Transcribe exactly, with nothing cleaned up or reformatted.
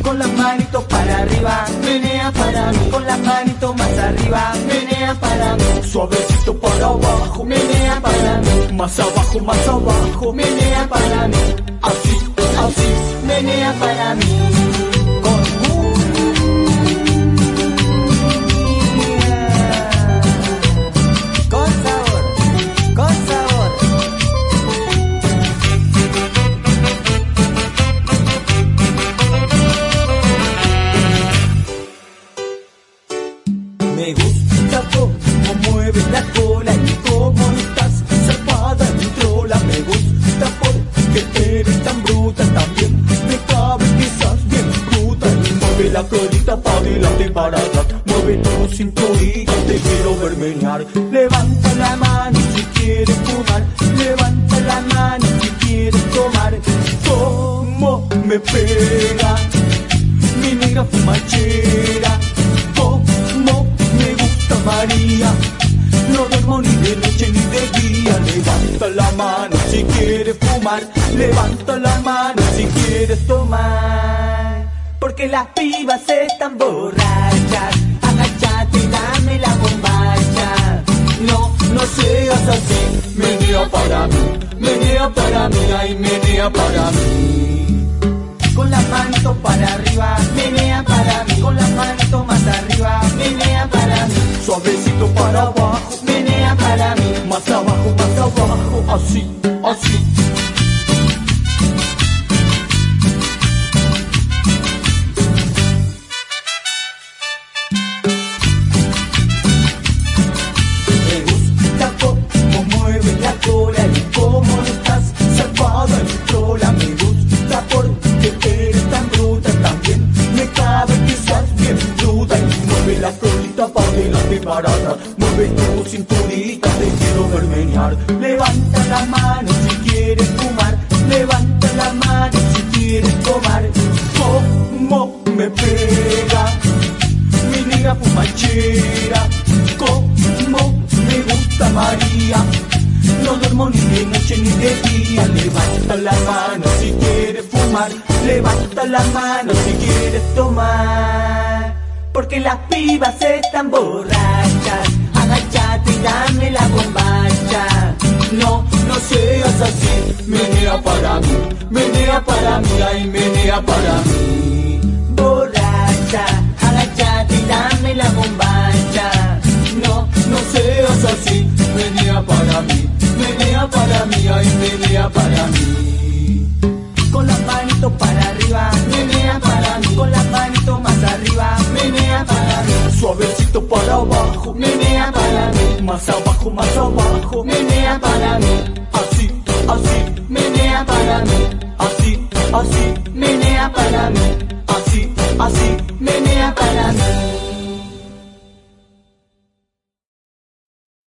con las manitos para arriba, menea para mí, con las manitos más arriba, menea para mí, suavecito para abajo, menea para mí, más abajo, más abajo, menea para mí, así, así, menea para mí. Me gusta cómo mueves la cola y cómo estás zarpada en trola. Me gusta porque eres tan bruta, también me cabe que estás bien bruta. Y mueve la colita para adelante y para atrás, mueve tu cinturita, te quiero ver menear. Levanta la mano si quieres fumar, levanta la mano si quieres tomar. Cómo me pega mi negra fumachera, María, no duermo ni de noche ni de día. Levanta la mano si quieres fumar, levanta la mano si quieres tomar. Porque las pibas están borrachas, agachate y dame la bombacha. No, no seas así, menea para mí, menea para mí, ay menea para mí. Con las manitos para arriba, menea para mí, con las manitos más arriba, menea para mí, suavecito para abajo, menea para mí, más abajo, más abajo, así, así. Me gusta cómo mueves la cola y cómo estás zarpada en trola. Me gusta porque eres tan bruta, también me cabe que estás bien bruta. Y mueve la colita para adelante y para atrás, mueve tu cinturita, te quiero ver menear. Levanta la mano si quieres fumar, levanta la mano si quieres tomar. Cómo me pega mi negra fumachera, cómo me gusta María, no duermo ni de noche ni de día. Levanta la mano si quieres fumar, levanta la mano si quieres tomar. Porque las pibas están borrachas, agachate y dame la bombacha. No, no seas así, menea para mí, menea para mí, ay menea para mí. Borracha, agachate y dame la bombacha. No, no seas así, menea para mí, menea para mí, ay menea para mí. Con las manitos para arriba, menea para mí, con las manitos más arriba, menea para mí, suavecito para abajo, menea para mí, más abajo, más abajo, menea para mí.